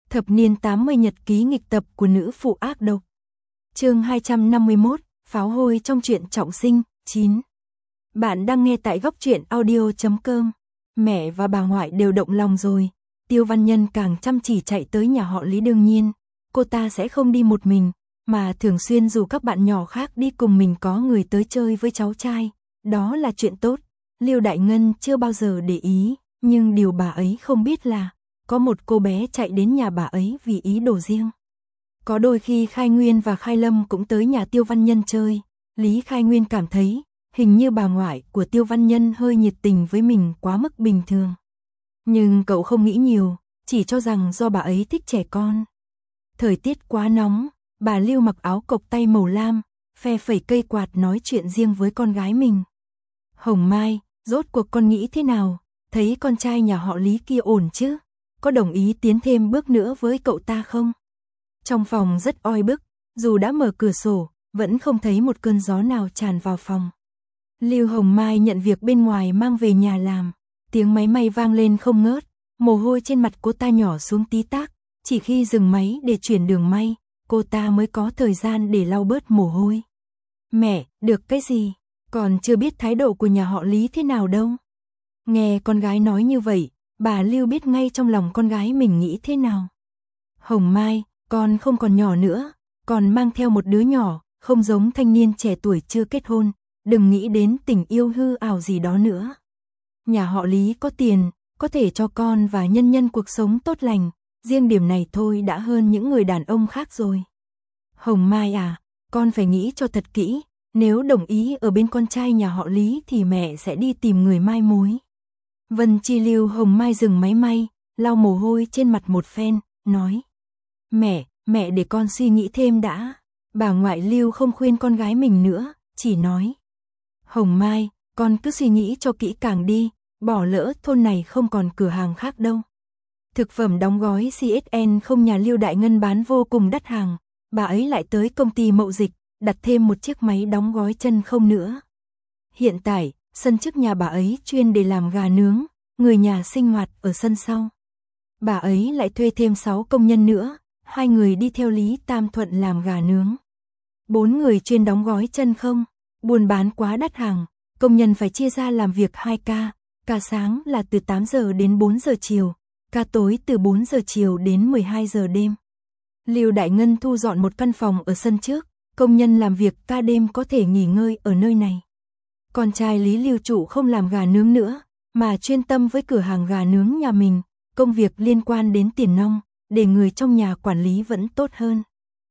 Thập niên 80 nhật ký nghịch tập của nữ phụ ác độc. Chương 251, pháo hôi trong truyện trọng sinh, 9. Bạn đang nghe tại góc truyện audio.com. Mẹ và bà ngoại đều động lòng rồi. Tiêu Văn Nhân càng chăm chỉ chạy tới nhà họ Lý, đương nhiên cô ta sẽ không đi một mình, mà thường xuyên rủ các bạn nhỏ khác đi cùng mình, có người tới chơi với cháu trai. Đó là chuyện tốt. Lưu Đại Ngân chưa bao giờ để ý, nhưng điều bà ấy không biết là có một cô bé chạy đến nhà bà ấy vì ý đồ riêng. Có đôi khi Khai Nguyên và Khai Lâm cũng tới nhà Tiêu Văn Nhân chơi. Lý Khai Nguyên cảm thấy hình như bà ngoại của Tiêu Văn Nhân hơi nhiệt tình với mình quá mức bình thường. Nhưng cậu không nghĩ nhiều, chỉ cho rằng do bà ấy thích trẻ con. Thời tiết quá nóng, bà Lưu mặc áo cộc tay màu lam, phe phẩy cây quạt nói chuyện riêng với con gái mình. Hồng Mai, rốt cuộc con nghĩ thế nào? Thấy con trai nhà họ Lý kia ổn chứ? Có đồng ý tiến thêm bước nữa với cậu ta không? Trong phòng rất oi bức, dù đã mở cửa sổ, vẫn không thấy một cơn gió nào tràn vào phòng. Lưu Hồng Mai nhận việc bên ngoài mang về nhà làm, tiếng máy may vang lên không ngớt, mồ hôi trên mặt cô ta nhỏ xuống tí tắc, chỉ khi dừng máy để chuyển đường may, cô ta mới có thời gian để lau bớt mồ hôi. Mẹ, được cái gì? Còn chưa biết thái độ của nhà họ Lý thế nào đâu. Nghe con gái nói như vậy, bà Lưu biết ngay trong lòng con gái mình nghĩ thế nào. Hồng Mai, con không còn nhỏ nữa, còn mang theo một đứa nhỏ, không giống thanh niên trẻ tuổi chưa kết hôn, đừng nghĩ đến tình yêu hư ảo gì đó nữa. Nhà họ Lý có tiền, có thể cho con và nhân nhân cuộc sống tốt lành, riêng điểm này thôi đã hơn những người đàn ông khác rồi. Hồng Mai à, con phải nghĩ cho thật kỹ, nếu đồng ý ở bên con trai nhà họ Lý thì mẹ sẽ đi tìm người mai mối. Vân Chi Lưu Hồng Mai dừng máy may, lau mồ hôi trên mặt một phen, nói. Mẹ để con suy nghĩ thêm đã. Bà ngoại Lưu không khuyên con gái mình nữa, chỉ nói. Hồng Mai, con cứ suy nghĩ cho kỹ càng đi, bỏ lỡ thôn này không còn cửa hàng khác đâu. Thực phẩm đóng gói CSN không nhà Lưu Đại Ngân bán vô cùng đắt hàng, bà ấy lại tới công ty mậu dịch, đặt thêm một chiếc máy đóng gói chân không nữa. Hiện tại, sân trước nhà bà ấy chuyên để làm gà nướng, người nhà sinh hoạt ở sân sau. Bà ấy lại thuê thêm 6 công nhân nữa, 2 người đi theo Lý Tam Thuận làm gà nướng. 4 người chuyên đóng gói chân không, buôn bán quá đắt hàng, công nhân phải chia ra làm việc 2 ca, ca sáng là từ 8 giờ đến 4 giờ chiều, ca tối từ 4 giờ chiều đến 12 giờ đêm. Lưu Đại Ngân thu dọn một căn phòng ở sân trước, công nhân làm việc ca đêm có thể nghỉ ngơi ở nơi này. Con trai Lý Lưu Trụ không làm gà nướng nữa, mà chuyên tâm với cửa hàng gà nướng nhà mình, công việc liên quan đến tiền nong, để người trong nhà quản lý vẫn tốt hơn.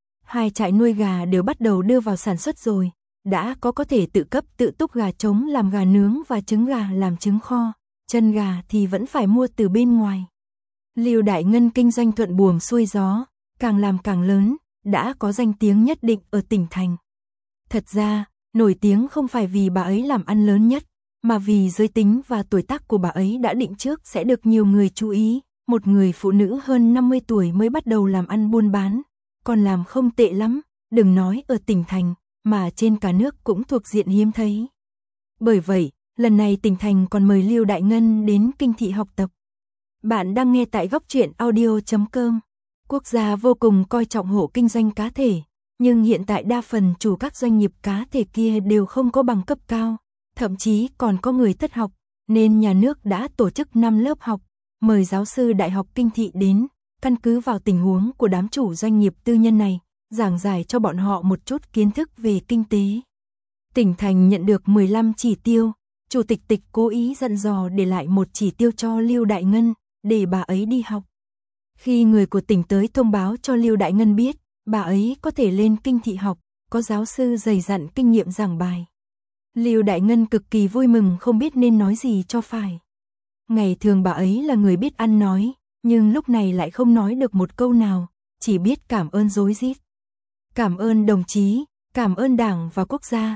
2 trại nuôi gà đều bắt đầu đưa vào sản xuất rồi, đã có thể tự cấp tự túc gà trống làm gà nướng và trứng gà làm trứng kho, chân gà thì vẫn phải mua từ bên ngoài. Lưu Đại Ngân kinh doanh thuận buồm xuôi gió, càng làm càng lớn, đã có danh tiếng nhất định ở tỉnh thành. Thật ra, nổi tiếng không phải vì bà ấy làm ăn lớn nhất, mà vì giới tính và tuổi tác của bà ấy đã định trước sẽ được nhiều người chú ý. Một người phụ nữ hơn 50 tuổi mới bắt đầu làm ăn buôn bán, còn làm không tệ lắm, đừng nói ở tỉnh thành, mà trên cả nước cũng thuộc diện hiếm thấy. Bởi vậy, lần này tỉnh thành còn mời Lưu Đại Ngân đến Kinh Thị học tập. Bạn đang nghe tại góc truyện audio.com. Quốc gia vô cùng coi trọng hộ kinh doanh cá thể, nhưng hiện tại đa phần chủ các doanh nghiệp cá thể kia đều không có bằng cấp cao, thậm chí còn có người thất học, nên nhà nước đã tổ chức 5 lớp học, mời giáo sư Đại học Kinh Thị đến, căn cứ vào tình huống của đám chủ doanh nghiệp tư nhân này, giảng giải cho bọn họ một chút kiến thức về kinh tế. Tỉnh thành nhận được 15 chỉ tiêu, chủ tịch Tịch cố ý dặn dò để lại một chỉ tiêu cho Lưu Đại Ngân, để bà ấy đi học. Khi người của tỉnh tới thông báo cho Lưu Đại Ngân biết, bà ấy có thể lên Kinh Thị học, có giáo sư dày dặn kinh nghiệm giảng bài. Lưu Đại Ngân cực kỳ vui mừng không biết nên nói gì cho phải. Ngày thường bà ấy là người biết ăn nói, nhưng lúc này lại không nói được một câu nào, chỉ biết cảm ơn rối rít. Cảm ơn đồng chí, cảm ơn Đảng và quốc gia,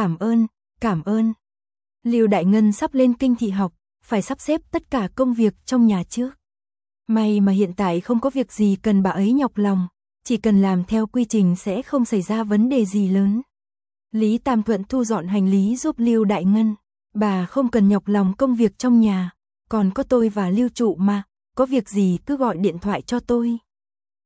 cảm ơn. Lưu Đại Ngân sắp lên Kinh Thị học, phải sắp xếp tất cả công việc trong nhà trước. May mà hiện tại không có việc gì cần bà ấy nhọc lòng, chỉ cần làm theo quy trình sẽ không xảy ra vấn đề gì lớn. Lý Tam Thuận thu dọn hành lý giúp Lưu Đại Ngân, bà không cần nhọc lòng công việc trong nhà, còn có tôi và Lưu Trụ mà, có việc gì cứ gọi điện thoại cho tôi.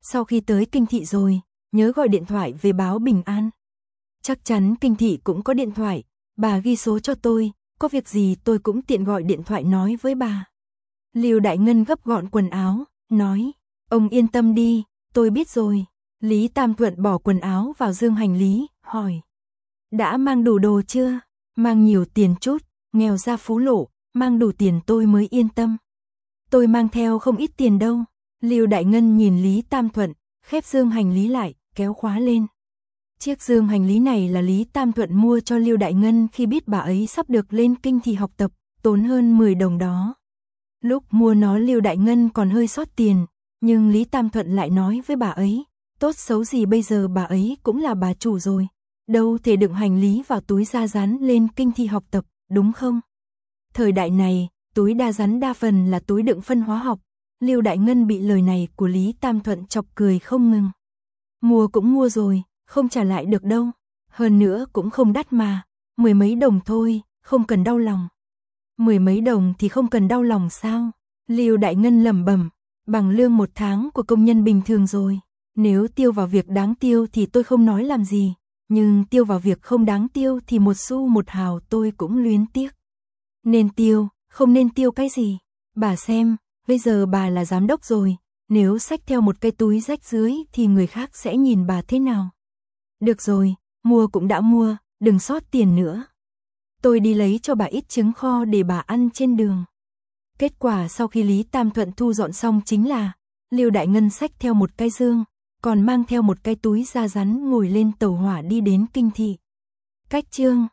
Sau khi tới kinh thị rồi, nhớ gọi điện thoại về báo bình an. Chắc chắn kinh thị cũng có điện thoại, bà ghi số cho tôi, có việc gì tôi cũng tiện gọi điện thoại nói với bà. Lưu Đại Ngân gấp gọn quần áo, nói, ông yên tâm đi, tôi biết rồi. Lý Tam Thuận bỏ quần áo vào dương hành lý, hỏi, đã mang đủ đồ chưa? Mang nhiều tiền chút, nghèo ra phú lộ, mang đủ tiền tôi mới yên tâm. Tôi mang theo không ít tiền đâu. Lưu Đại Ngân nhìn Lý Tam Thuận, khép dương hành lý lại, kéo khóa lên. Chiếc dương hành lý này là Lý Tam Thuận mua cho Lưu Đại Ngân khi biết bà ấy sắp được lên kinh thị học tập, tốn hơn 10 đồng đó. Lúc mua nó Lưu Đại Ngân còn hơi sót tiền, nhưng Lý Tam Thuận lại nói với bà ấy, tốt xấu gì bây giờ bà ấy cũng là bà chủ rồi, đâu thể đựng hành lý vào túi da rán lên kinh thị học tập, đúng không? Thời đại này, túi da rán đa phần là túi đựng phân hóa học. Lưu Đại Ngân bị lời này của Lý Tam Thuận chọc cười không ngừng. Mua cũng mua rồi, không trả lại được đâu. Hơn nữa cũng không đắt mà, 10 mấy đồng thôi, không cần đau lòng. 10 mấy đồng thì không cần đau lòng sao? Lưu Đại Ngân lẩm bẩm, bằng lương 1 tháng của công nhân bình thường rồi. Nếu tiêu vào việc đáng tiêu thì tôi không nói làm gì, nhưng tiêu vào việc không đáng tiêu thì một xu một hào tôi cũng luyến tiếc. Nên tiêu, không nên tiêu cái gì? Bà xem, bây giờ bà là giám đốc rồi, nếu xách theo một cái túi rách dưới thì người khác sẽ nhìn bà thế nào? Được rồi, mua cũng đã mua, đừng sót tiền nữa. Tôi đi lấy cho bà ít trứng kho để bà ăn trên đường. Kết quả sau khi Lý Tam Thuận thu dọn xong chính là Lưu Đại Ngân xách theo một cái dương, còn mang theo một cái túi da rắn ngồi lên tàu hỏa đi đến kinh thị. Cách chương